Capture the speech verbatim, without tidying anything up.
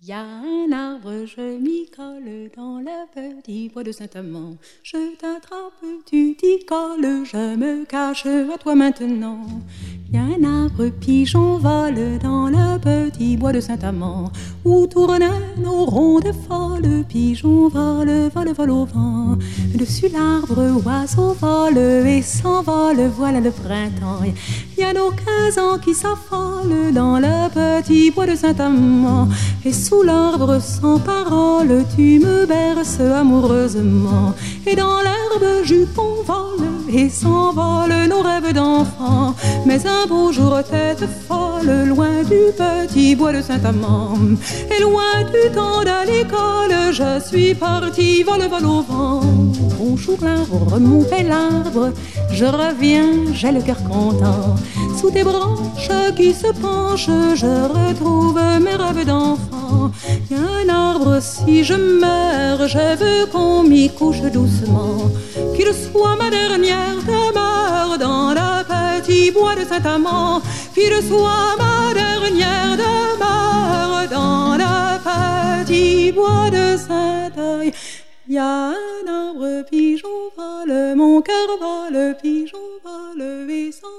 Y a un arbre, je m'y colle dans le petit bois de Saint-Amand. Je t'attrape, tu t'y colles, je me cache à toi maintenant. Y a un arbre, pigeon vole dans le petit bois de Saint-Amand, où tournent nos rondes folles, pigeon vole, vole, vole au vent. Dessus l'arbre, oiseau vole et s'envole, voilà le printemps. Y a nos quinze ans qui s'affolent dans le petit bois de Saint-Amand, et sous l'arbre sans parole, tu me berces amoureusement. Et dans l'herbe, jupon vole et s'envole nos rêves d'enfants. Mais un beau jour, tête folle, loin du petit bois de Saint-Amand, et loin du temps d'aller à l'école, je suis partie, vole, vole au vent. Bonjour l'arbre, mon bel arbre, je reviens, j'ai le cœur content. Sous tes branches qui se penchent, je retrouve mes rêves d'enfant. Y a un arbre, si je meurs, je veux qu'on m'y couche doucement, qu'il soit ma dernière demeure dans le petit bois de Saint-Amand, qu'il soit ma dernière demeure dans le petit bois de Saint-Amand. Y a un arbre, pigeon vole, mon cœur vole, pigeon vole et sans